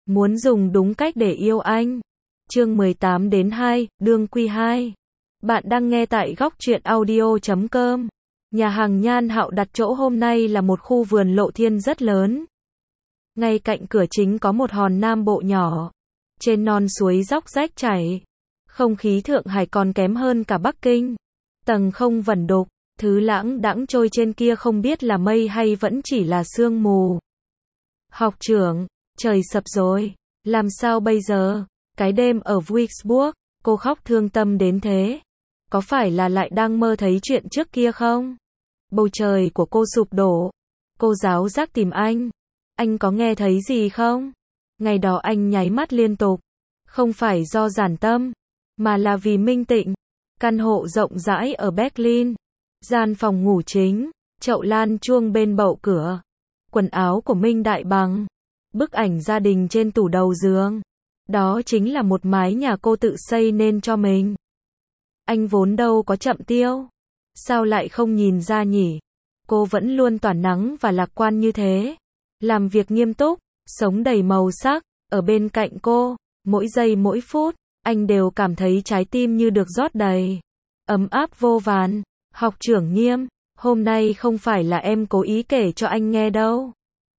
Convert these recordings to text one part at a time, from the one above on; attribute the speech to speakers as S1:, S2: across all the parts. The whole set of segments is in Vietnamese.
S1: Muốn dùng đúng cách để yêu anh. Chương 18-2, Đương Quy 2. Bạn đang nghe tại góc truyện audio.com. Nhà hàng Nhan Hạo đặt chỗ hôm nay là một khu vườn lộ thiên rất lớn. Ngay cạnh cửa chính có một hòn Nam Bộ nhỏ. Trên non suối róc rách chảy. Không khí Thượng Hải còn kém hơn cả Bắc Kinh. Tầng không vẩn đục, thứ lãng đãng trôi trên kia không biết là mây hay vẫn chỉ là sương mù. Học trưởng, trời sập rồi, làm sao bây giờ? Cái đêm ở Wurzburg, cô khóc thương tâm đến thế. Có phải là lại đang mơ thấy chuyện trước kia không? Bầu trời của cô sụp đổ. Cô giáo giác tìm anh. Anh có nghe thấy gì không? Ngày đó anh nháy mắt liên tục. Không phải do giản tâm, mà là vì Minh Tịnh. Căn hộ rộng rãi ở Berlin. Gian phòng ngủ chính, chậu lan chuông bên bậu cửa. Quần áo của Minh Đại Bằng. Bức ảnh gia đình trên tủ đầu giường. Đó chính là một mái nhà cô tự xây nên cho mình. Anh vốn đâu có chậm tiêu. Sao lại không nhìn ra nhỉ? Cô vẫn luôn tỏa nắng và lạc quan như thế. Làm việc nghiêm túc, sống đầy màu sắc. Ở bên cạnh cô, mỗi giây mỗi phút, anh đều cảm thấy trái tim như được rót đầy. Ấm áp vô vàn. Học trưởng Nghiêm, hôm nay không phải là em cố ý kể cho anh nghe đâu.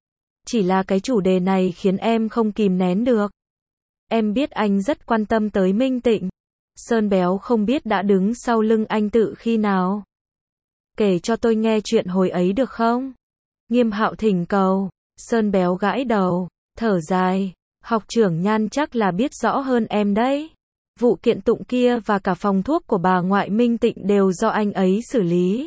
S1: Chỉ là cái chủ đề này khiến em không kìm nén được. Em biết anh rất quan tâm tới Minh Tịnh. Sơn Béo không biết đã đứng sau lưng anh tự khi nào. Kể cho tôi nghe chuyện hồi ấy được không? Nghiêm Hạo thỉnh cầu. Sơn Béo gãi đầu, thở dài. Học trưởng Nhan chắc là biết rõ hơn em đấy. Vụ kiện tụng kia và cả phòng thuốc của bà ngoại Minh Tịnh đều do anh ấy xử lý.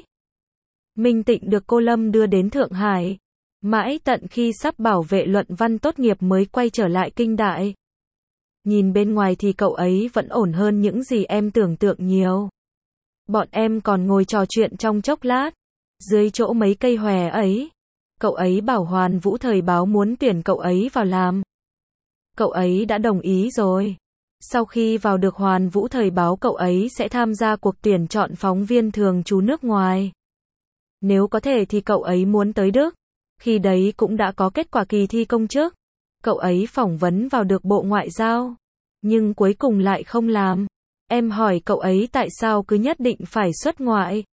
S1: Minh Tịnh được cô Lâm đưa đến Thượng Hải. Mãi tận khi sắp bảo vệ luận văn tốt nghiệp mới quay trở lại Kinh Đại. Nhìn bên ngoài thì cậu ấy vẫn ổn hơn những gì em tưởng tượng nhiều. Bọn em còn ngồi trò chuyện trong chốc lát. Dưới chỗ mấy cây hòe ấy, cậu ấy bảo Hoàn Vũ Thời báo muốn tuyển cậu ấy vào làm. Cậu ấy đã đồng ý rồi. Sau khi vào được Hoàn Vũ Thời báo cậu ấy sẽ tham gia cuộc tuyển chọn phóng viên thường trú nước ngoài. Nếu có thể thì cậu ấy muốn tới Đức. Khi đấy cũng đã có kết quả kỳ thi công chức. Cậu ấy phỏng vấn vào được Bộ Ngoại giao. Nhưng cuối cùng lại không làm. Em hỏi cậu ấy tại sao cứ nhất định phải xuất ngoại.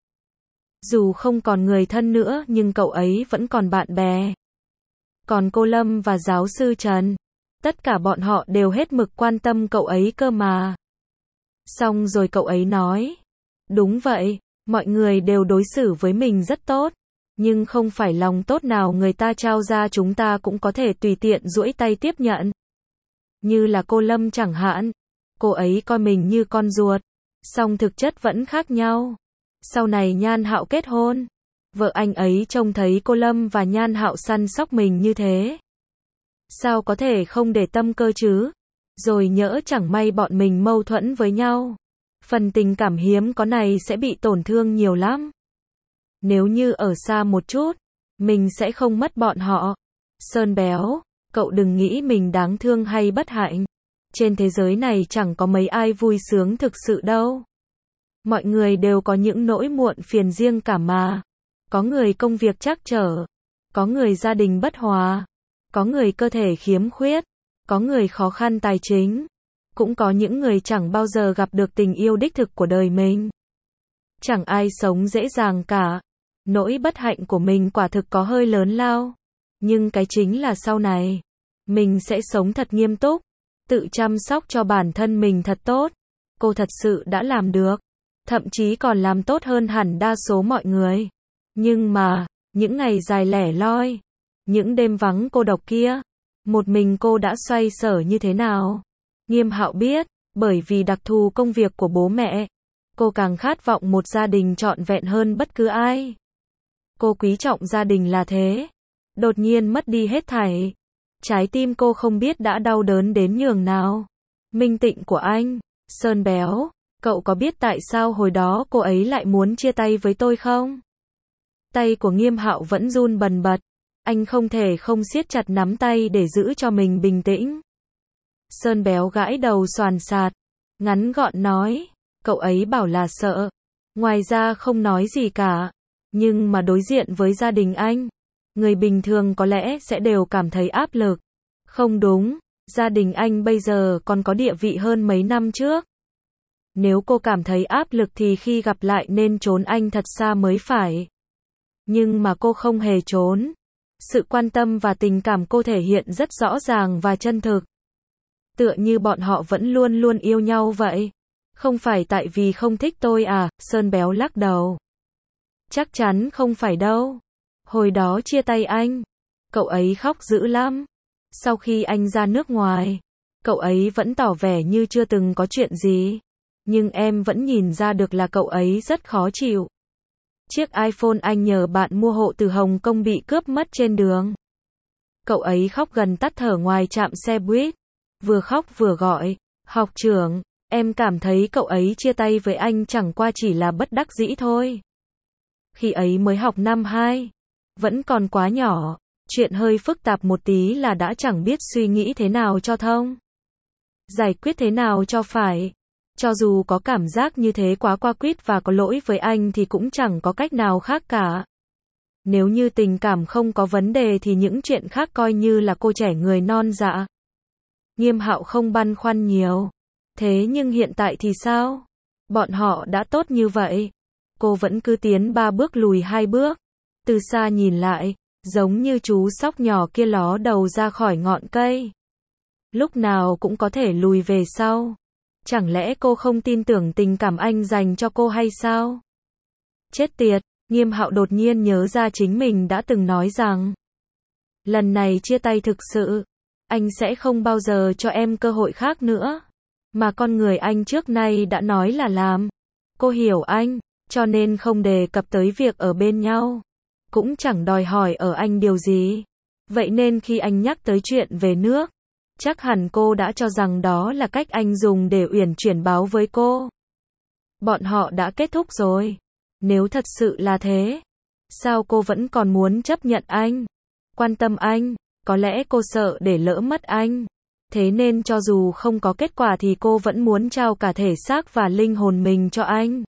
S1: Dù không còn người thân nữa nhưng cậu ấy vẫn còn bạn bè. Còn cô Lâm và giáo sư Trần. Tất cả bọn họ đều hết mực quan tâm cậu ấy cơ mà. Xong rồi cậu ấy nói. Đúng vậy, mọi người đều đối xử với mình rất tốt. Nhưng không phải lòng tốt nào người ta trao ra chúng ta cũng có thể tùy tiện duỗi tay tiếp nhận. Như là cô Lâm chẳng hạn. Cô ấy coi mình như con ruột. Song thực chất vẫn khác nhau. Sau này Nhan Hạo kết hôn. Vợ anh ấy trông thấy cô Lâm và Nhan Hạo săn sóc mình như thế. Sao có thể không để tâm cơ chứ? Rồi nhỡ chẳng may bọn mình mâu thuẫn với nhau. Phần tình cảm hiếm có này sẽ bị tổn thương nhiều lắm. Nếu như ở xa một chút, mình sẽ không mất bọn họ. Sơn Béo, cậu đừng nghĩ mình đáng thương hay bất hạnh. Trên thế giới này chẳng có mấy ai vui sướng thực sự đâu. Mọi người đều có những nỗi muộn phiền riêng cả mà. Có người công việc trắc trở. Có người gia đình bất hòa. Có người cơ thể khiếm khuyết. Có người khó khăn tài chính. Cũng có những người chẳng bao giờ gặp được tình yêu đích thực của đời mình. Chẳng ai sống dễ dàng cả. Nỗi bất hạnh của mình quả thực có hơi lớn lao. Nhưng cái chính là sau này, mình sẽ sống thật nghiêm túc. Tự chăm sóc cho bản thân mình thật tốt. Cô thật sự đã làm được. Thậm chí còn làm tốt hơn hẳn đa số mọi người. Nhưng mà, những ngày dài lẻ loi, những đêm vắng cô độc kia, một mình cô đã xoay sở như thế nào? Nghiêm Hạo biết, bởi vì đặc thù công việc của bố mẹ, cô càng khát vọng một gia đình trọn vẹn hơn bất cứ ai. Cô quý trọng gia đình là thế. Đột nhiên mất đi hết thảy. Trái tim cô không biết đã đau đớn đến nhường nào. Minh Tịnh của anh, Sơn Béo, cậu có biết tại sao hồi đó cô ấy lại muốn chia tay với tôi không? Tay của Nghiêm Hạo vẫn run bần bật. Anh không thể không siết chặt nắm tay để giữ cho mình bình tĩnh. Sơn Béo gãi đầu xoàn xạt. Ngắn gọn nói. Cậu ấy bảo là sợ. Ngoài ra không nói gì cả. Nhưng mà đối diện với gia đình anh, người bình thường có lẽ sẽ đều cảm thấy áp lực. Không đúng, Gia đình anh bây giờ còn có địa vị hơn mấy năm trước. Nếu cô cảm thấy áp lực thì khi gặp lại nên trốn anh thật xa mới phải. Nhưng mà cô không hề trốn. Sự quan tâm và tình cảm cô thể hiện rất rõ ràng và chân thực. Tựa như bọn họ vẫn luôn luôn yêu nhau vậy. Không phải tại vì không thích tôi à, Sơn Béo lắc đầu. Chắc chắn không phải đâu. Hồi đó chia tay anh, cậu ấy khóc dữ lắm. Sau khi anh ra nước ngoài, cậu ấy vẫn tỏ vẻ như chưa từng có chuyện gì. Nhưng em vẫn nhìn ra được là cậu ấy rất khó chịu. Chiếc iPhone anh nhờ bạn mua hộ từ Hồng Kông bị cướp mất trên đường. Cậu ấy khóc gần tắt thở ngoài trạm xe buýt. Vừa khóc vừa gọi, học trưởng, em cảm thấy cậu ấy chia tay với anh chẳng qua chỉ là bất đắc dĩ thôi. Khi ấy mới học năm 2, vẫn còn quá nhỏ, chuyện hơi phức tạp một tí là đã chẳng biết suy nghĩ thế nào cho thông. Giải quyết thế nào cho phải. Cho dù có cảm giác như thế quá qua quýt và có lỗi với anh thì cũng chẳng có cách nào khác cả. Nếu như tình cảm không có vấn đề thì những chuyện khác coi như là cô trẻ người non dạ. Nghiêm Hạo không băn khoăn nhiều. Thế nhưng hiện tại thì sao? Bọn họ đã tốt như vậy. Cô vẫn cứ tiến 3 bước lùi 2 bước. Từ xa nhìn lại, giống như chú sóc nhỏ kia ló đầu ra khỏi ngọn cây. Lúc nào cũng có thể lùi về sau. Chẳng lẽ cô không tin tưởng tình cảm anh dành cho cô hay sao? Chết tiệt, Nghiêm Hạo đột nhiên nhớ ra chính mình đã từng nói rằng lần này chia tay thực sự, anh sẽ không bao giờ cho em cơ hội khác nữa. Mà con người anh trước nay đã nói là làm. Cô hiểu anh, cho nên không đề cập tới việc ở bên nhau. Cũng chẳng đòi hỏi ở anh điều gì. Vậy nên khi anh nhắc tới chuyện về nước, chắc hẳn cô đã cho rằng đó là cách anh dùng để uyển chuyển báo với cô. Bọn họ đã kết thúc rồi. Nếu thật sự là thế, sao cô vẫn còn muốn chấp nhận anh, quan tâm anh? Có lẽ cô sợ để lỡ mất anh. Thế nên cho dù không có kết quả thì cô vẫn muốn trao cả thể xác và linh hồn mình cho anh.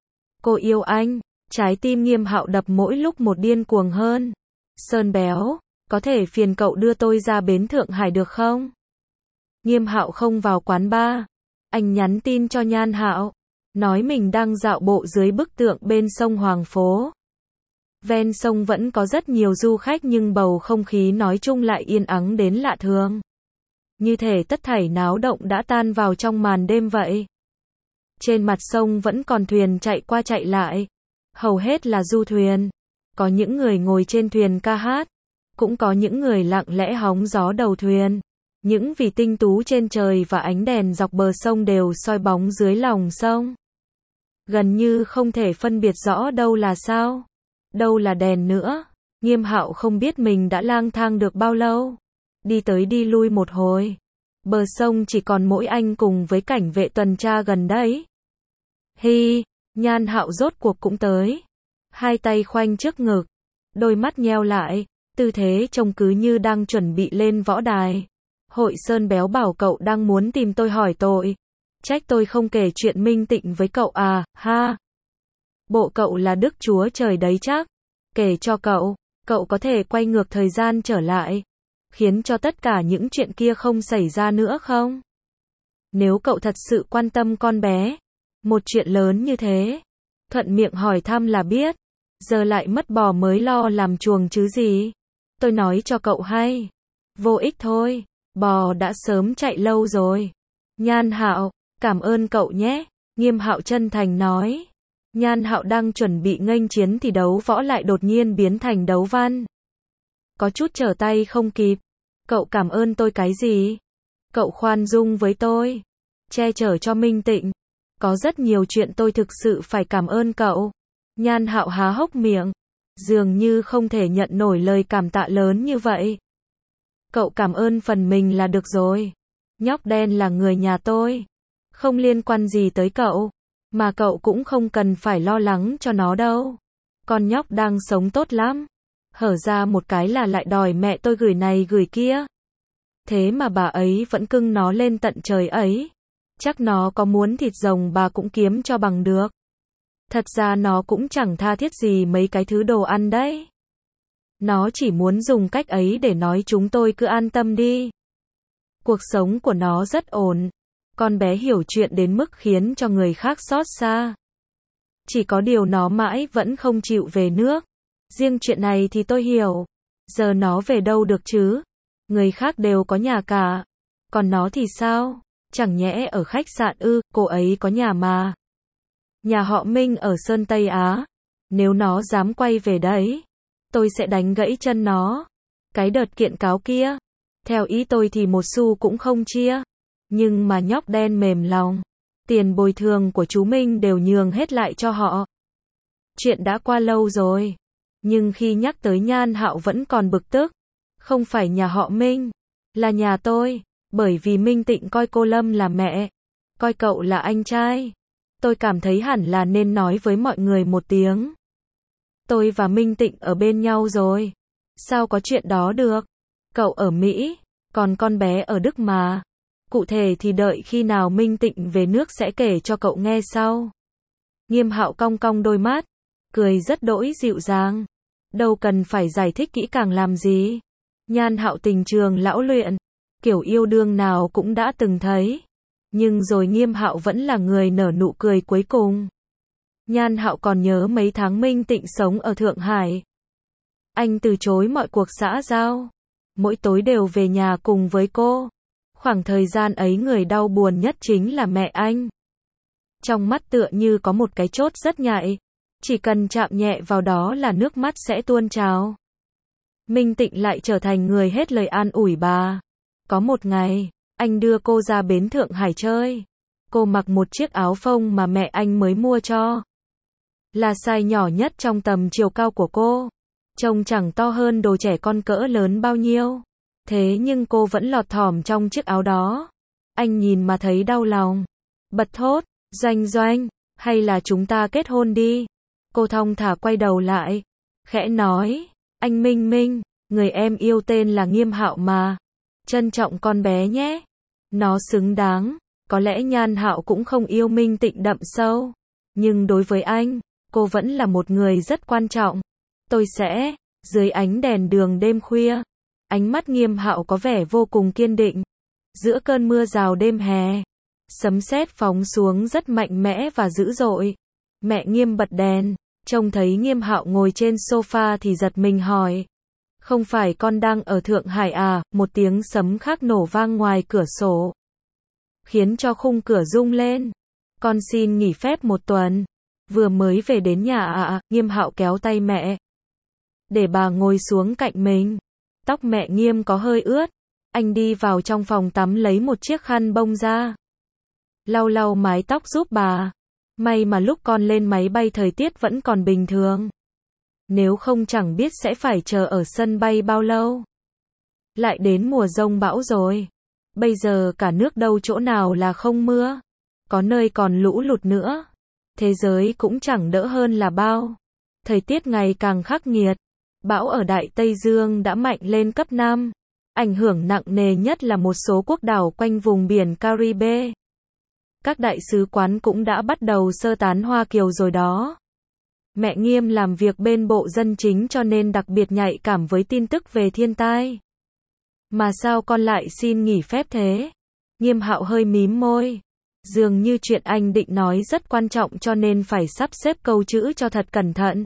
S1: Cô yêu anh. Trái tim Nghiêm Hạo đập mỗi lúc một điên cuồng hơn. Sơn Béo, có thể phiền cậu đưa tôi ra bến Thượng Hải được không? Nghiêm Hạo không vào quán bar. Anh nhắn tin cho Nhan Hạo, nói mình đang dạo bộ dưới bức tượng bên sông Hoàng Phố. Ven sông vẫn có rất nhiều du khách nhưng bầu không khí nói chung lại yên ắng đến lạ thường. Như thể tất thảy náo động đã tan vào trong màn đêm vậy. Trên mặt sông vẫn còn thuyền chạy qua chạy lại. Hầu hết là du thuyền. Có những người ngồi trên thuyền ca hát. Cũng có những người lặng lẽ hóng gió đầu thuyền. Những vì tinh tú trên trời và ánh đèn dọc bờ sông đều soi bóng dưới lòng sông. Gần như không thể phân biệt rõ đâu là sao, đâu là đèn nữa. Nghiêm Hạo không biết mình đã lang thang được bao lâu. Đi tới đi lui một hồi. Bờ sông chỉ còn mỗi anh cùng với cảnh vệ tuần tra gần đấy. Hi, Nhan Hạo rốt cuộc cũng tới. Hai tay khoanh trước ngực, đôi mắt nheo lại, tư thế trông cứ như đang chuẩn bị lên võ đài. Hội Sơn Béo bảo cậu đang muốn tìm tôi hỏi tội. Trách tôi không kể chuyện Minh Tịnh với cậu à, ha. Bộ cậu là Đức Chúa Trời đấy chắc. Kể cho cậu có thể quay ngược thời gian trở lại, khiến cho tất cả những chuyện kia không xảy ra nữa không? Nếu cậu thật sự quan tâm con bé, một chuyện lớn như thế, thuận miệng hỏi thăm là biết, giờ lại mất bò mới lo làm chuồng chứ gì. Tôi nói cho cậu hay, vô ích thôi, bò đã sớm chạy lâu rồi. Nhan Hạo, cảm ơn cậu nhé, Nghiêm Hạo chân thành nói. Nhan Hạo đang chuẩn bị nghênh chiến thì đấu võ lại đột nhiên biến thành đấu văn. Có chút trở tay không kịp. Cậu cảm ơn tôi cái gì? Cậu khoan dung với tôi, che chở cho Minh Tịnh. Có rất nhiều chuyện tôi thực sự phải cảm ơn cậu. Nhan Hạo há hốc miệng, dường như không thể nhận nổi lời cảm tạ lớn như vậy. Cậu cảm ơn phần mình là được rồi. Nhóc đen là người nhà tôi, không liên quan gì tới cậu, mà cậu cũng không cần phải lo lắng cho nó đâu. Con nhóc đang sống tốt lắm. Hở ra một cái là lại đòi mẹ tôi gửi này gửi kia. Thế mà bà ấy vẫn cưng nó lên tận trời ấy. Chắc nó có muốn thịt rồng bà cũng kiếm cho bằng được. Thật ra nó cũng chẳng tha thiết gì mấy cái thứ đồ ăn đấy. Nó chỉ muốn dùng cách ấy để nói chúng tôi cứ an tâm đi. Cuộc sống của nó rất ổn. Con bé hiểu chuyện đến mức khiến cho người khác xót xa. Chỉ có điều nó mãi vẫn không chịu về nước. Riêng chuyện này thì tôi hiểu. Giờ nó về đâu được chứ? Người khác đều có nhà cả. Còn nó thì sao? Chẳng nhẽ ở khách sạn ư? Cô ấy có nhà mà. Nhà họ Minh ở Sơn Tây Á. Nếu nó dám quay về đấy, tôi sẽ đánh gãy chân nó. Cái đợt kiện cáo kia, theo ý tôi thì một xu cũng không chia. Nhưng mà nhóc đen mềm lòng. Tiền bồi thường của chú Minh đều nhường hết lại cho họ. Chuyện đã qua lâu rồi. Nhưng khi nhắc tới Nhan Hạo vẫn còn bực tức. Không phải nhà họ Minh, là nhà tôi. Bởi vì Minh Tịnh coi cô Lâm là mẹ, coi cậu là anh trai. Tôi cảm thấy hẳn là nên nói với mọi người một tiếng. Tôi và Minh Tịnh ở bên nhau rồi. Sao có chuyện đó được? Cậu ở Mỹ, còn con bé ở Đức mà. Cụ thể thì đợi khi nào Minh Tịnh về nước sẽ kể cho cậu nghe sau. Nghiêm Hạo cong cong đôi mắt, cười rất đỗi dịu dàng. Đâu cần phải giải thích kỹ càng làm gì. Nhan Hạo tình trường lão luyện, kiểu yêu đương nào cũng đã từng thấy. Nhưng rồi Nghiêm Hạo vẫn là người nở nụ cười cuối cùng. Nhan Hạo còn nhớ mấy tháng Minh Tịnh sống ở Thượng Hải. Anh từ chối mọi cuộc xã giao. Mỗi tối đều về nhà cùng với cô. Khoảng thời gian ấy người đau buồn nhất chính là mẹ anh. Trong mắt tựa như có một cái chốt rất nhạy. Chỉ cần chạm nhẹ vào đó là nước mắt sẽ tuôn trào. Minh Tịnh lại trở thành người hết lời an ủi bà. Có một ngày, anh đưa cô ra bến Thượng Hải chơi. Cô mặc một chiếc áo phông mà mẹ anh mới mua cho. Là size nhỏ nhất trong tầm chiều cao của cô. Trông chẳng to hơn đồ trẻ con cỡ lớn bao nhiêu. Thế nhưng cô vẫn lọt thỏm trong chiếc áo đó. Anh nhìn mà thấy đau lòng. Bật thốt, Doanh Doanh, hay là chúng ta kết hôn đi. Cô thong thả quay đầu lại. Khẽ nói, anh Minh Minh, người em yêu tên là Nghiêm Hạo mà. Trân trọng con bé nhé. Nó xứng đáng. Có lẽ Nhan Hạo cũng không yêu Minh Tịnh đậm sâu. Nhưng đối với anh, cô vẫn là một người rất quan trọng. Tôi sẽ, dưới ánh đèn đường đêm khuya. Ánh mắt Nghiêm Hạo có vẻ vô cùng kiên định. Giữa cơn mưa rào đêm hè, sấm sét phóng xuống rất mạnh mẽ và dữ dội. Mẹ Nghiêm bật đèn, trông thấy Nghiêm Hạo ngồi trên sofa thì giật mình hỏi. Không phải con đang ở Thượng Hải à? Một tiếng sấm khác nổ vang ngoài cửa sổ, khiến cho khung cửa rung lên. Con xin nghỉ phép một tuần. Vừa mới về đến nhà ạ. Nghiêm Hạo kéo tay mẹ, để bà ngồi xuống cạnh mình. Tóc mẹ Nghiêm có hơi ướt. Anh đi vào trong phòng tắm lấy một chiếc khăn bông ra, lau lau mái tóc giúp bà. May mà lúc con lên máy bay thời tiết vẫn còn bình thường. Nếu không chẳng biết sẽ phải chờ ở sân bay bao lâu. Lại đến mùa giông bão rồi. Bây giờ cả nước đâu chỗ nào là không mưa. Có nơi còn lũ lụt nữa. Thế giới cũng chẳng đỡ hơn là bao. Thời tiết ngày càng khắc nghiệt. Bão ở Đại Tây Dương đã mạnh lên cấp 5. Ảnh hưởng nặng nề nhất là một số quốc đảo quanh vùng biển Caribe. Các đại sứ quán cũng đã bắt đầu sơ tán Hoa Kiều rồi đó. Mẹ Nghiêm làm việc bên Bộ Dân Chính cho nên đặc biệt nhạy cảm với tin tức về thiên tai. Mà sao con lại xin nghỉ phép thế? Nghiêm Hạo hơi mím môi. Dường như chuyện anh định nói rất quan trọng cho nên phải sắp xếp câu chữ cho thật cẩn thận.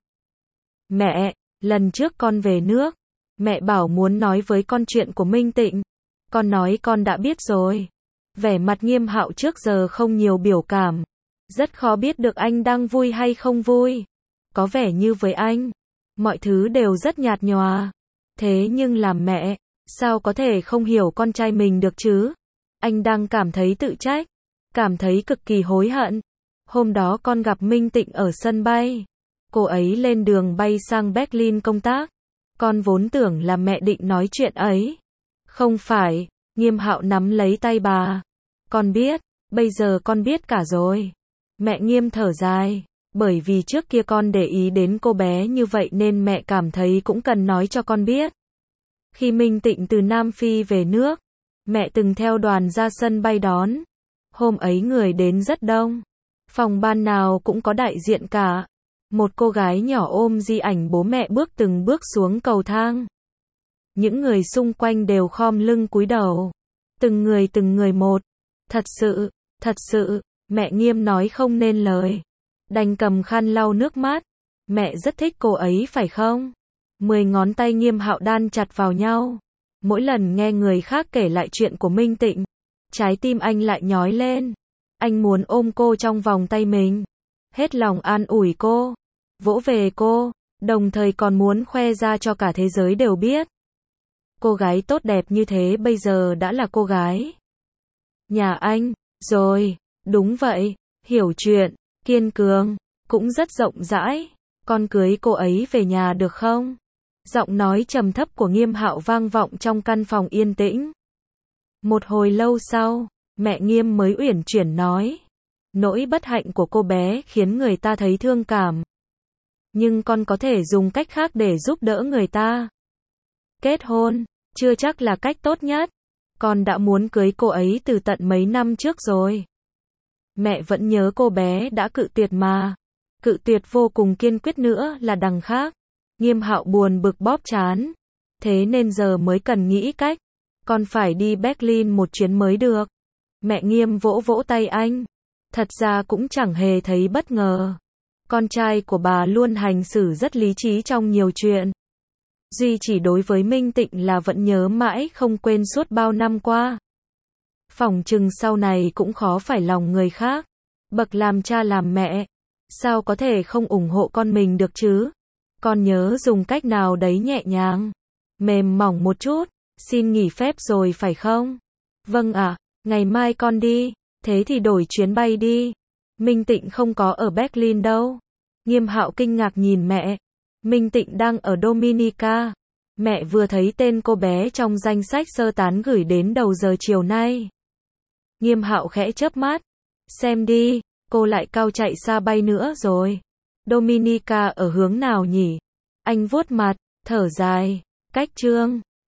S1: Mẹ, lần trước con về nước, mẹ bảo muốn nói với con chuyện của Minh Tịnh. Con nói con đã biết rồi. Vẻ mặt Nghiêm Hạo trước giờ không nhiều biểu cảm. Rất khó biết được anh đang vui hay không vui. Có vẻ như với anh, mọi thứ đều rất nhạt nhòa. Thế nhưng làm mẹ, sao có thể không hiểu con trai mình được chứ? Anh đang cảm thấy tự trách, cảm thấy cực kỳ hối hận. Hôm đó con gặp Minh Tịnh ở sân bay. Cô ấy lên đường bay sang Berlin công tác. Con vốn tưởng là mẹ định nói chuyện ấy. Không phải, Nghiêm Hạo nắm lấy tay bà. Con biết, bây giờ con biết cả rồi. Mẹ Nghiêm thở dài. Bởi vì trước kia con để ý đến cô bé như vậy nên mẹ cảm thấy cũng cần nói cho con biết. Khi Minh Tịnh từ Nam Phi về nước, mẹ từng theo đoàn ra sân bay đón. Hôm ấy người đến rất đông. Phòng ban nào cũng có đại diện cả. Một cô gái nhỏ ôm di ảnh bố mẹ bước từng bước xuống cầu thang. Những người xung quanh đều khom lưng cúi đầu. Từng người một. Thật sự, mẹ Nghiêm nói không nên lời. Đành cầm khăn lau nước mắt. Mẹ rất thích cô ấy phải không? 10 ngón tay Nghiêm Hạo đan chặt vào nhau. Mỗi lần nghe người khác kể lại chuyện của Minh Tịnh, trái tim anh lại nhói lên. Anh muốn ôm cô trong vòng tay mình, hết lòng an ủi cô, vỗ về cô, đồng thời còn muốn khoe ra cho cả thế giới đều biết. Cô gái tốt đẹp như thế bây giờ đã là cô gái nhà anh, rồi, đúng vậy, hiểu chuyện, kiên cường, cũng rất rộng rãi. Con cưới cô ấy về nhà được không? Giọng nói trầm thấp của Nghiêm Hạo vang vọng trong căn phòng yên tĩnh. Một hồi lâu sau, mẹ Nghiêm mới uyển chuyển nói. Nỗi bất hạnh của cô bé khiến người ta thấy thương cảm. Nhưng con có thể dùng cách khác để giúp đỡ người ta. Kết hôn, chưa chắc là cách tốt nhất. Con đã muốn cưới cô ấy từ tận mấy năm trước rồi. Mẹ vẫn nhớ cô bé đã cự tuyệt mà. Cự tuyệt vô cùng kiên quyết nữa là đằng khác. Nghiêm Hạo buồn bực bóp trán. Thế nên giờ mới cần nghĩ cách. Con phải đi Berlin một chuyến mới được. Mẹ Nghiêm vỗ vỗ tay anh. Thật ra cũng chẳng hề thấy bất ngờ. Con trai của bà luôn hành xử rất lý trí trong nhiều chuyện. Duy chỉ đối với Minh Tịnh là vẫn nhớ mãi không quên suốt bao năm qua. Phỏng chừng sau này cũng khó phải lòng người khác. Bậc làm cha làm mẹ, sao có thể không ủng hộ con mình được chứ? Con nhớ dùng cách nào đấy nhẹ nhàng, mềm mỏng một chút. Xin nghỉ phép rồi phải không? Vâng ạ, ngày mai con đi. Thế thì đổi chuyến bay đi. Minh Tịnh không có ở Berlin đâu. Nghiêm Hạo kinh ngạc nhìn mẹ. Minh Tịnh đang ở Dominica. Mẹ vừa thấy tên cô bé trong danh sách sơ tán gửi đến đầu giờ chiều nay. Nghiêm Hạo khẽ chớp mắt. Xem đi, cô lại cao chạy xa bay nữa rồi. Dominica ở hướng nào nhỉ? Anh vuốt mặt, thở dài. Cách Trương.